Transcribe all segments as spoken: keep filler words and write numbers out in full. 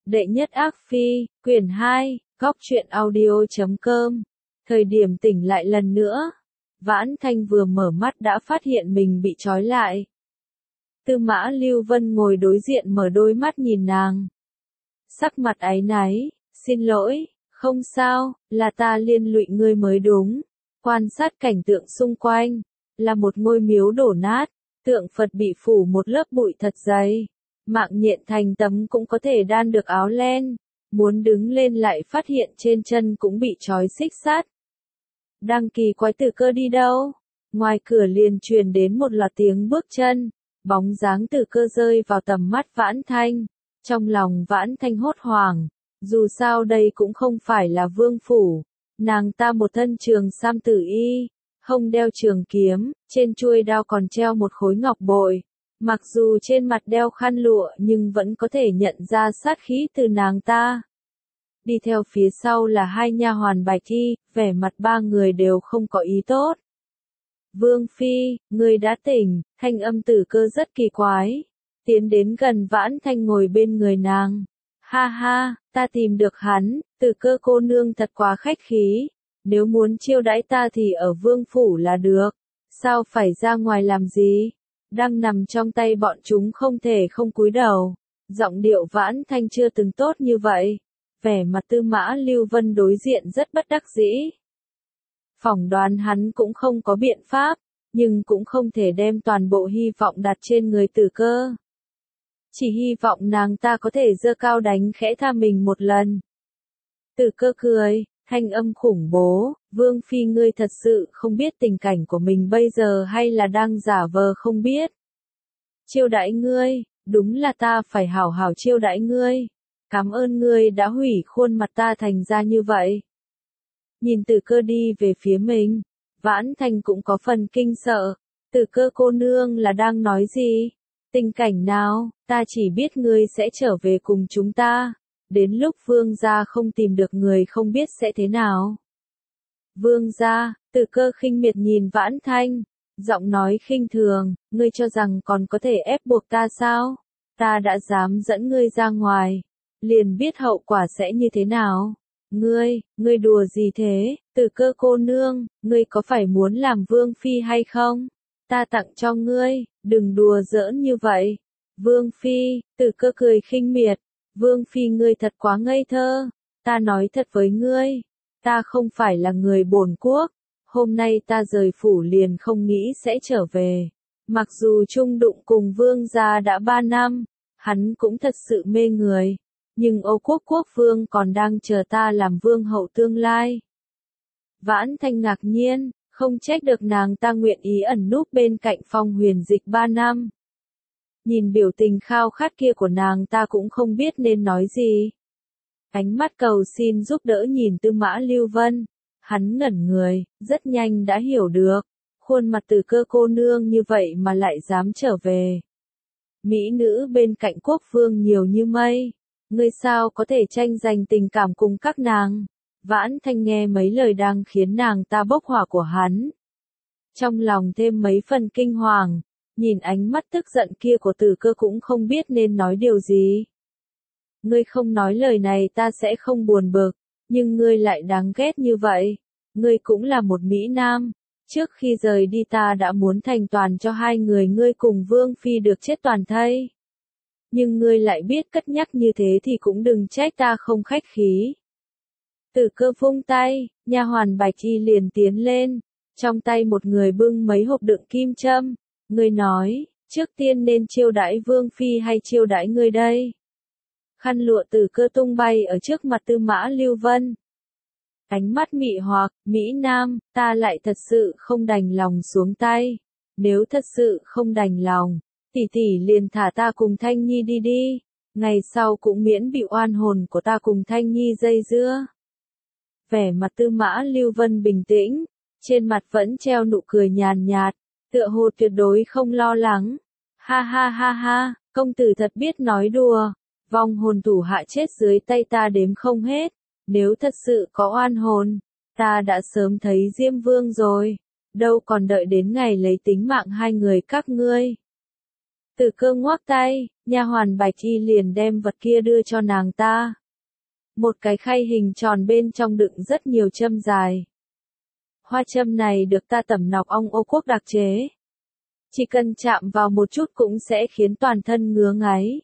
Đệ nhất ác phi, quyển hai, góc truyện audio chấm com. Thời điểm tỉnh lại lần nữa, Vãn Thanh vừa mở mắt đã phát hiện mình bị trói lại. Tư Mã Lưu Vân ngồi đối diện mở đôi mắt nhìn nàng. Sắc mặt áy náy, xin lỗi, không sao, là ta liên lụy ngươi mới đúng. Quan sát cảnh tượng xung quanh, là một ngôi miếu đổ nát, tượng Phật bị phủ một lớp bụi thật dày. Mạng nhện thành tấm cũng có thể đan được áo len, muốn đứng lên lại phát hiện trên chân cũng bị trói xích sắt. Đang kỳ quái Tử Cơ đi đâu? Ngoài cửa liền truyền đến một loạt tiếng bước chân, bóng dáng Tử Cơ rơi vào tầm mắt Vãn Thanh. Trong lòng Vãn Thanh hốt hoảng, dù sao đây cũng không phải là vương phủ, nàng ta một thân trường sam tử y, hông đeo trường kiếm, trên chuôi đao còn treo một khối ngọc bội. Mặc dù trên mặt đeo khăn lụa nhưng vẫn có thể nhận ra sát khí từ nàng ta. Đi theo phía sau là hai nha hoàn Bạch Thi, vẻ mặt ba người đều không có ý tốt. Vương Phi, người đã tỉnh, thanh âm Tử Cơ rất kỳ quái. Tiến đến gần Vãn Thanh ngồi bên người nàng. Ha ha, ta tìm được hắn, Tử Cơ cô nương thật quá khách khí. Nếu muốn chiêu đãi ta thì ở vương phủ là được. Sao phải ra ngoài làm gì? Đang nằm trong tay bọn chúng không thể không cúi đầu. Giọng điệu Vãn Thanh chưa từng tốt như vậy. Vẻ mặt Tư Mã Lưu Vân đối diện rất bất đắc dĩ. Phỏng đoán hắn cũng không có biện pháp, nhưng cũng không thể đem toàn bộ hy vọng đặt trên người Tử Cơ. Chỉ hy vọng nàng ta có thể giơ cao đánh khẽ tha mình một lần. Tử Cơ cười, thanh âm khủng bố, Vương Phi ngươi thật sự không biết tình cảnh của mình bây giờ hay là đang giả vờ không biết. Chiêu đãi ngươi, đúng là ta phải hảo hảo chiêu đãi ngươi. Cảm ơn ngươi đã hủy khuôn mặt ta thành ra như vậy. Nhìn Tử Cơ đi về phía mình, Vãn Thanh cũng có phần kinh sợ. Tử Cơ cô nương là đang nói gì? Tình cảnh nào? Ta chỉ biết ngươi sẽ trở về cùng chúng ta. Đến lúc vương gia không tìm được người không biết sẽ thế nào. Vương gia, Tử Cơ khinh miệt nhìn Vãn Thanh, giọng nói khinh thường, ngươi cho rằng còn có thể ép buộc ta sao? Ta đã dám dẫn ngươi ra ngoài, liền biết hậu quả sẽ như thế nào. Ngươi, ngươi đùa gì thế? Tử Cơ cô nương, ngươi có phải muốn làm vương phi hay không? Ta tặng cho ngươi, đừng đùa giỡn như vậy. Vương phi, Tử Cơ cười khinh miệt. Vương Phi ngươi thật quá ngây thơ, ta nói thật với ngươi, ta không phải là người bổn quốc, hôm nay ta rời phủ liền không nghĩ sẽ trở về. Mặc dù chung đụng cùng vương gia đã ba năm, hắn cũng thật sự mê người, nhưng Âu Quốc quốc vương còn đang chờ ta làm vương hậu tương lai. Vãn Thanh ngạc nhiên, không trách được nàng ta nguyện ý ẩn núp bên cạnh Phong Huyền Dịch ba năm. Nhìn biểu tình khao khát kia của nàng ta cũng không biết nên nói gì. Ánh mắt cầu xin giúp đỡ nhìn Tư Mã Lưu Vân. Hắn ngẩn người, rất nhanh đã hiểu được. Khuôn mặt Tử Cơ cô nương như vậy mà lại dám trở về. Mỹ nữ bên cạnh quốc vương nhiều như mây. Ngươi sao có thể tranh giành tình cảm cùng các nàng. Vãn Thanh nghe mấy lời đang khiến nàng ta bốc hỏa của hắn. Trong lòng thêm mấy phần kinh hoàng. Nhìn ánh mắt tức giận kia của Tử Cơ cũng không biết nên nói điều gì. Ngươi không nói lời này ta sẽ không buồn bực, nhưng ngươi lại đáng ghét như vậy. Ngươi cũng là một Mỹ Nam. Trước khi rời đi ta đã muốn thành toàn cho hai người ngươi cùng Vương Phi được chết toàn thây. Nhưng ngươi lại biết cất nhắc như thế thì cũng đừng trách ta không khách khí. Tử Cơ vung tay, nha hoàn Bạch Thi liền tiến lên, trong tay một người bưng mấy hộp đựng kim châm. Ngươi nói, trước tiên nên chiêu đãi Vương Phi hay chiêu đãi ngươi đây? Khăn lụa Tử Cơ tung bay ở trước mặt Tư Mã Lưu Vân. Ánh mắt mị hoặc, Mỹ Nam, ta lại thật sự không đành lòng xuống tay. Nếu thật sự không đành lòng, tỷ tỷ liền thả ta cùng Thanh Nhi đi đi. Ngày sau cũng miễn bị oan hồn của ta cùng Thanh Nhi dây dưa. Vẻ mặt Tư Mã Lưu Vân bình tĩnh, trên mặt vẫn treo nụ cười nhàn nhạt. Tựa hồ tuyệt đối không lo lắng. Ha ha ha ha, công tử thật biết nói đùa. Vong hồn thủ hạ chết dưới tay ta đếm không hết. Nếu thật sự có oan hồn, ta đã sớm thấy Diêm Vương rồi. Đâu còn đợi đến ngày lấy tính mạng hai người các ngươi. Tử Cơ ngoác tay, Nha hoàn Bạch Y liền đem vật kia đưa cho nàng ta. Một cái khay hình tròn bên trong đựng rất nhiều châm dài. Hoa châm này được ta tẩm nọc ong Ô Quốc đặc chế. Chỉ cần chạm vào một chút cũng sẽ khiến toàn thân ngứa ngáy.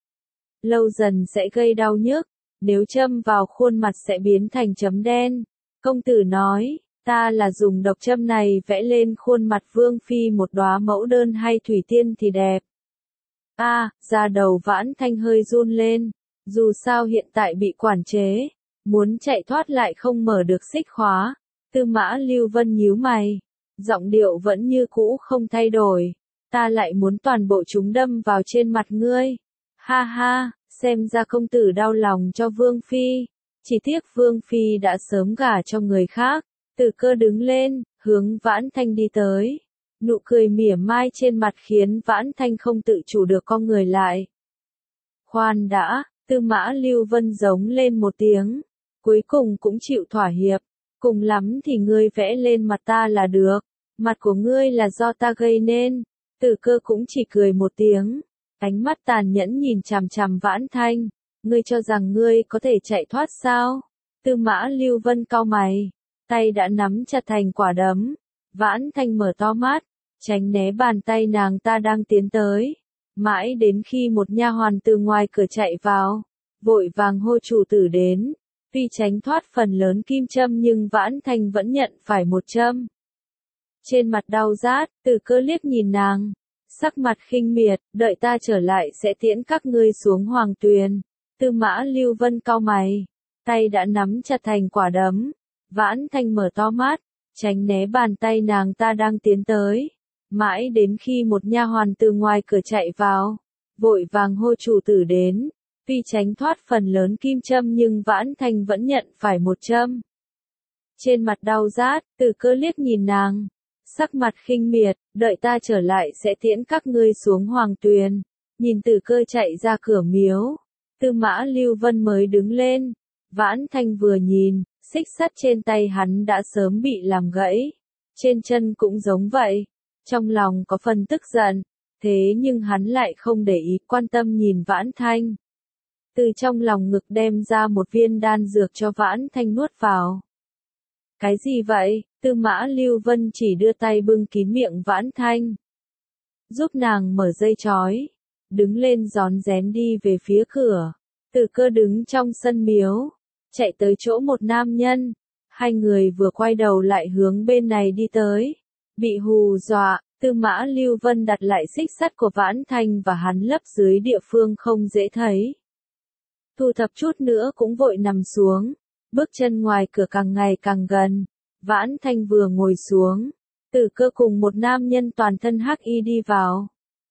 Lâu dần sẽ gây đau nhức, nếu châm vào khuôn mặt sẽ biến thành chấm đen. Công tử nói, ta là dùng độc châm này vẽ lên khuôn mặt Vương Phi một đóa mẫu đơn hay thủy tiên thì đẹp. A, à, da đầu Vãn Thanh hơi run lên, dù sao hiện tại bị quản chế, muốn chạy thoát lại không mở được xích khóa. Tư Mã Lưu Vân nhíu mày, giọng điệu vẫn như cũ không thay đổi, ta lại muốn toàn bộ chúng đâm vào trên mặt ngươi. Ha ha, xem ra công tử đau lòng cho Vương Phi, chỉ tiếc Vương Phi đã sớm gả cho người khác. Từ Cơ đứng lên, hướng Vãn Thanh đi tới. Nụ cười mỉa mai trên mặt khiến Vãn Thanh không tự chủ được cong người lại. Khoan đã, Tư Mã Lưu Vân giống lên một tiếng, cuối cùng cũng chịu thỏa hiệp, cùng lắm thì ngươi vẽ lên mặt ta là được, mặt của ngươi là do ta gây nên. Từ Cơ cũng chỉ cười một tiếng, ánh mắt tàn nhẫn nhìn chằm chằm Vãn Thanh, ngươi cho rằng ngươi có thể chạy thoát sao? Tư Mã Lưu Vân cau mày, tay đã nắm chặt thành quả đấm. Vãn Thanh mở to mắt, tránh né bàn tay nàng ta đang tiến tới, mãi đến khi một nha hoàn từ ngoài cửa chạy vào, vội vàng hô chủ tử đến. Vì tránh thoát phần lớn kim châm nhưng Vãn Thanh vẫn nhận phải một châm. Trên mặt đau rát, Từ Cơ liếc nhìn nàng, sắc mặt khinh miệt, đợi ta trở lại sẽ tiễn các ngươi xuống hoàng tuyền. Tư Mã Lưu Vân cau mày, tay đã nắm chặt thành quả đấm. Vãn Thanh mở to mắt, tránh né bàn tay nàng ta đang tiến tới, mãi đến khi một nha hoàn từ ngoài cửa chạy vào, vội vàng hô chủ tử đến. Vì tránh thoát phần lớn kim châm nhưng Vãn Thanh vẫn nhận phải một châm. Trên mặt đau rát, Từ Cơ liếc nhìn nàng, sắc mặt khinh miệt, đợi ta trở lại sẽ tiễn các ngươi xuống hoàng tuyền. Nhìn Từ Cơ chạy ra cửa miếu, Tư Mã Lưu Vân mới đứng lên. Vãn Thanh vừa nhìn, xích sắt trên tay hắn đã sớm bị làm gãy, trên chân cũng giống vậy. Trong lòng có phần tức giận, thế nhưng hắn lại không để ý, quan tâm nhìn Vãn Thanh. Từ trong lòng ngực đem ra một viên đan dược cho Vãn Thanh nuốt vào. Cái gì vậy? Tư Mã Lưu Vân chỉ đưa tay bưng kín miệng Vãn Thanh, giúp nàng mở dây chói, đứng lên rón rén đi về phía cửa. Từ Cơ đứng trong sân miếu, chạy tới chỗ một nam nhân, hai người vừa quay đầu lại hướng bên này đi tới. Bị hù dọa, Tư Mã Lưu Vân đặt lại xích sắt của Vãn Thanh và hắn lấp dưới địa phương không dễ thấy. Thu thập chút nữa cũng vội nằm xuống, bước chân ngoài cửa càng ngày càng gần. Vãn Thanh vừa ngồi xuống, Từ Cơ cùng một nam nhân toàn thân hắc y đi vào.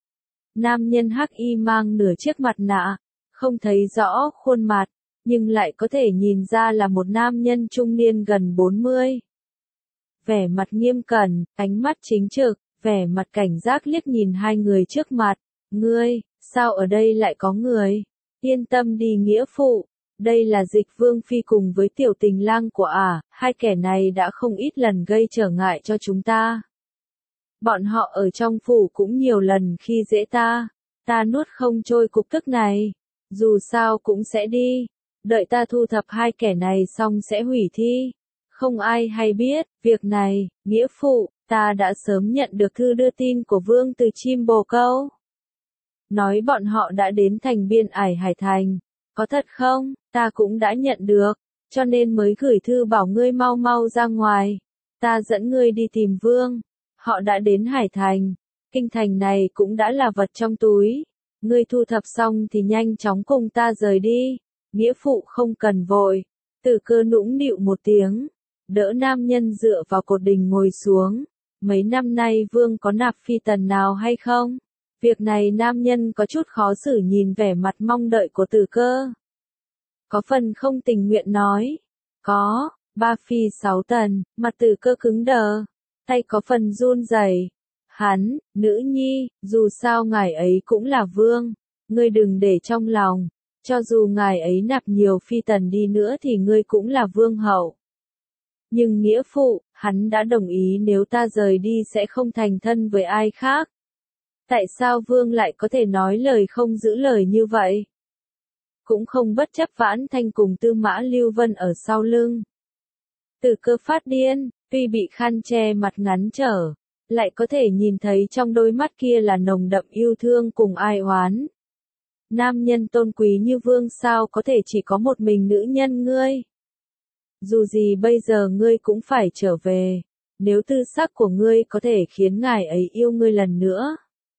Nam nhân hắc y mang nửa chiếc mặt nạ, không thấy rõ khuôn mặt, nhưng lại có thể nhìn ra là một nam nhân trung niên gần bốn mươi. Vẻ mặt nghiêm cẩn, ánh mắt chính trực, vẻ mặt cảnh giác liếc nhìn hai người trước mặt. Ngươi, sao ở đây lại có người? Yên tâm đi nghĩa phụ, đây là Dịch Vương Phi cùng với tiểu tình lang của ả, à, hai kẻ này đã không ít lần gây trở ngại cho chúng ta. Bọn họ ở trong phủ cũng nhiều lần khi dễ ta, ta nuốt không trôi cục tức này, dù sao cũng sẽ đi, đợi ta thu thập hai kẻ này xong sẽ hủy thi. Không ai hay biết, việc này, nghĩa phụ, ta đã sớm nhận được thư đưa tin của Vương từ chim bồ câu. Nói bọn họ đã đến thành Biên Ải Hải Thành, có thật không? Ta cũng đã nhận được, cho nên mới gửi thư bảo ngươi mau mau ra ngoài. Ta dẫn ngươi đi tìm Vương, họ đã đến Hải Thành, kinh thành này cũng đã là vật trong túi. Ngươi thu thập xong thì nhanh chóng cùng ta rời đi, nghĩa phụ không cần vội. Từ Cơ nũng nịu một tiếng, đỡ nam nhân dựa vào cột đình ngồi xuống. Mấy năm nay Vương có nạp phi tần nào hay không? Việc này nam nhân có chút khó xử nhìn vẻ mặt mong đợi của Từ Cơ. Có phần không tình nguyện nói. Có, ba phi sáu tần, mặt Từ Cơ cứng đờ, tay có phần run rẩy. Hắn, nữ nhi, dù sao ngài ấy cũng là vương, ngươi đừng để trong lòng, cho dù ngài ấy nạp nhiều phi tần đi nữa thì ngươi cũng là vương hậu. Nhưng nghĩa phụ, hắn đã đồng ý nếu ta rời đi sẽ không thành thân với ai khác. Tại sao vương lại có thể nói lời không giữ lời như vậy? Cũng không bất chấp Vãn Thanh cùng Tư Mã Lưu Vân ở sau lưng. Từ Cơ phát điên, tuy bị khăn che mặt ngắn trở, lại có thể nhìn thấy trong đôi mắt kia là nồng đậm yêu thương cùng ai oán. Nam nhân tôn quý như vương sao có thể chỉ có một mình nữ nhân ngươi? Dù gì bây giờ ngươi cũng phải trở về, nếu tư sắc của ngươi có thể khiến ngài ấy yêu ngươi lần nữa.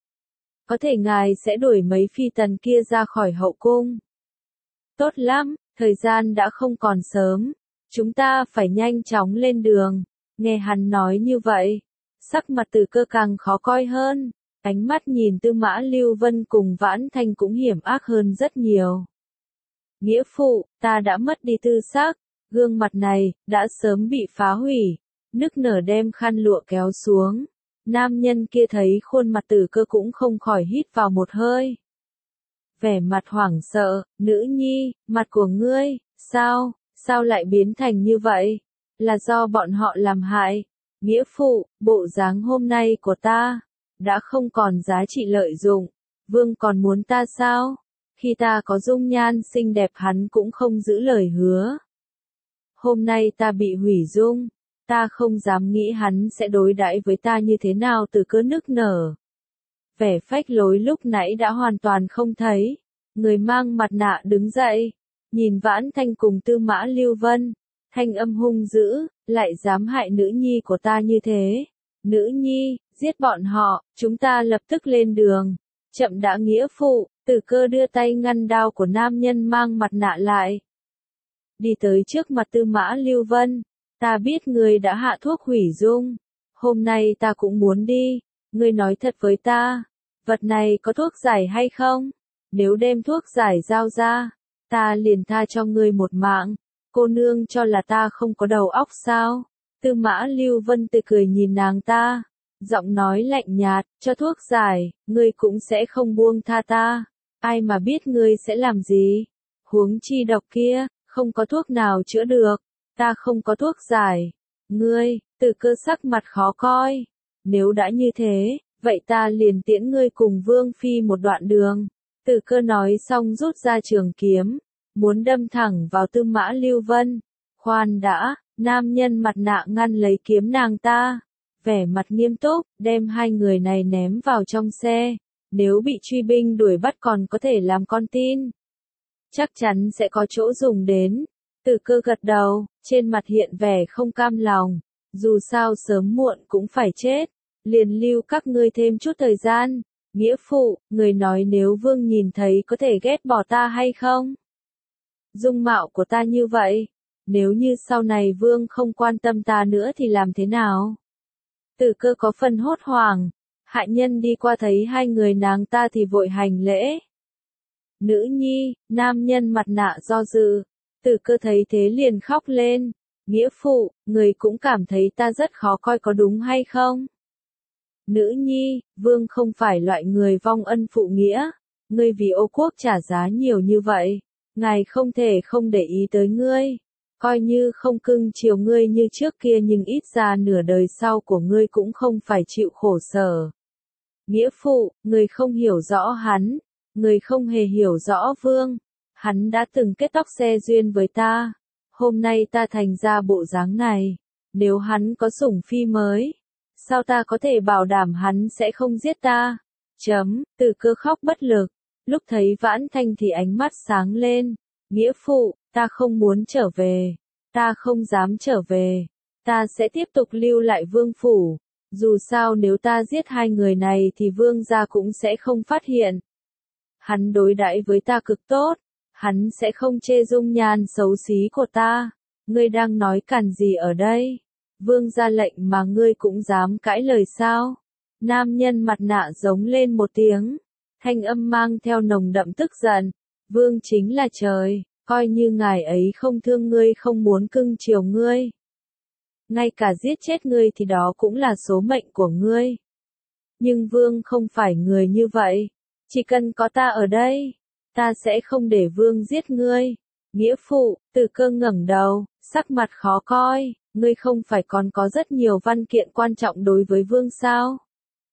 Có thể ngài sẽ đuổi mấy phi tần kia ra khỏi hậu cung. Tốt lắm, thời gian đã không còn sớm, chúng ta phải nhanh chóng lên đường. Nghe hắn nói như vậy, sắc mặt Từ Cơ càng khó coi hơn, ánh mắt nhìn Tư Mã Lưu Vân cùng Vãn Thanh cũng hiểm ác hơn rất nhiều. Nghĩa phụ, ta đã mất đi tư sắc, gương mặt này đã sớm bị phá hủy, nức nở đem khăn lụa kéo xuống. Nam nhân kia thấy khuôn mặt Từ Cơ cũng không khỏi hít vào một hơi. Vẻ mặt hoảng sợ, nữ nhi, mặt của ngươi, sao, sao lại biến thành như vậy? Là do bọn họ làm hại. Nghĩa phụ, bộ dáng hôm nay của ta, đã không còn giá trị lợi dụng. Vương còn muốn ta sao? Khi ta có dung nhan xinh đẹp hắn cũng không giữ lời hứa. Hôm nay ta bị hủy dung, ta không dám nghĩ hắn sẽ đối đãi với ta như thế nào. Từ Cơ nức nở. Vẻ phách lối lúc nãy đã hoàn toàn không thấy. Người mang mặt nạ đứng dậy, nhìn Vãn Thanh cùng Tư Mã Lưu Vân, thanh âm hung dữ, lại dám hại nữ nhi của ta như thế. Nữ nhi, giết bọn họ, chúng ta lập tức lên đường. Chậm đã nghĩa phụ. Từ Cơ đưa tay ngăn đao của nam nhân mang mặt nạ lại. Đi tới trước mặt Tư Mã Lưu Vân, ta biết ngươi đã hạ thuốc hủy dung. Hôm nay ta cũng muốn đi, ngươi nói thật với ta, vật này có thuốc giải hay không? Nếu đem thuốc giải giao ra, ta liền tha cho ngươi một mạng. Cô nương cho là ta không có đầu óc sao? Tư Mã Lưu Vân tươi cười nhìn nàng ta, giọng nói lạnh nhạt, cho thuốc giải, ngươi cũng sẽ không buông tha ta. Ai mà biết ngươi sẽ làm gì? Huống chi độc kia, không có thuốc nào chữa được, ta không có thuốc giải. Ngươi, Từ Cơ sắc mặt khó coi. Nếu đã như thế, vậy ta liền tiễn ngươi cùng Vương Phi một đoạn đường. Từ Cơ nói xong rút ra trường kiếm, muốn đâm thẳng vào Tư Mã Lưu Vân. Khoan đã, nam nhân mặt nạ ngăn lấy kiếm nàng ta, vẻ mặt nghiêm túc, đem hai người này ném vào trong xe. Nếu bị truy binh đuổi bắt còn có thể làm con tin. Chắc chắn sẽ có chỗ dùng đến. Từ Cơ gật đầu, trên mặt hiện vẻ không cam lòng. Dù sao sớm muộn cũng phải chết. Liền lưu các ngươi thêm chút thời gian. Nghĩa phụ, người nói nếu Vương nhìn thấy có thể ghét bỏ ta hay không? Dung mạo của ta như vậy, nếu như sau này Vương không quan tâm ta nữa thì làm thế nào? Từ Cơ có phần hốt hoảng, hạ nhân đi qua thấy hai người nàng ta thì vội hành lễ. Nữ nhi, nam nhân mặt nạ do dự, Từ Cơ thấy thế liền khóc lên. Nghĩa phụ, người cũng cảm thấy ta rất khó coi có đúng hay không? Nữ nhi, Vương không phải loại người vong ân phụ nghĩa. Ngươi vì Ô Quốc trả giá nhiều như vậy, ngài không thể không để ý tới ngươi. Coi như không cưng chiều ngươi như trước kia nhưng ít ra nửa đời sau của ngươi cũng không phải chịu khổ sở. Nghĩa phụ, người không hiểu rõ hắn, người không hề hiểu rõ Vương. Hắn đã từng kết tóc xe duyên với ta. Hôm nay ta thành ra bộ dáng này. Nếu hắn có sủng phi mới, sao ta có thể bảo đảm hắn sẽ không giết ta? Chấm, Từ Cơ khóc bất lực. Lúc thấy Vãn Thanh thì ánh mắt sáng lên. Nghĩa phụ, ta không muốn trở về. Ta không dám trở về. Ta sẽ tiếp tục lưu lại Vương phủ. Dù sao nếu ta giết hai người này thì Vương gia cũng sẽ không phát hiện. Hắn đối đãi với ta cực tốt. Hắn sẽ không chê dung nhan xấu xí của ta. Ngươi đang nói càn gì ở đây? Vương ra lệnh mà ngươi cũng dám cãi lời sao? Nam nhân mặt nạ giống lên một tiếng. Thanh âm mang theo nồng đậm tức giận. Vương chính là trời, coi như ngài ấy không thương ngươi không muốn cưng chiều ngươi. Ngay cả giết chết ngươi thì đó cũng là số mệnh của ngươi. Nhưng Vương không phải người như vậy. Chỉ cần có ta ở đây, ta sẽ không để Vương giết ngươi. Nghĩa phụ, Từ Cơ ngẩng đầu, sắc mặt khó coi. Ngươi không phải còn có rất nhiều văn kiện quan trọng đối với Vương sao?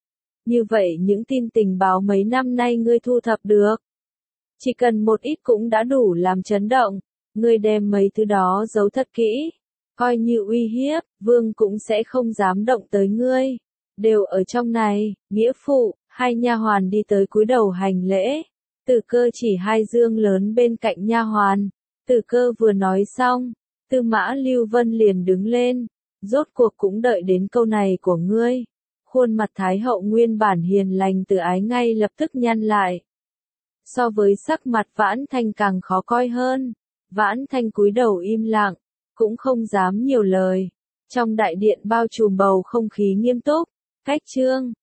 Như vậy những tin tình báo mấy năm nay ngươi thu thập được. Chỉ cần một ít cũng đã đủ làm chấn động. Ngươi đem mấy thứ đó giấu thật kỹ. Coi như uy hiếp, vương cũng sẽ không dám động tới ngươi. Đều ở trong này, nghĩa phụ, hai nha hoàn đi tới cúi đầu hành lễ. Từ Cơ chỉ hai dương lớn bên cạnh nha hoàn. Từ Cơ vừa nói xong, Tư Mã Lưu Vân liền đứng lên. Rốt cuộc cũng đợi đến câu này của ngươi. Khuôn mặt Thái hậu nguyên bản hiền lành từ ái ngay lập tức nhăn lại. So với sắc mặt Vãn Thanh càng khó coi hơn. Vãn Thanh cúi đầu im lặng, cũng không dám nhiều lời. Trong đại điện bao trùm bầu không khí nghiêm túc. Cách chương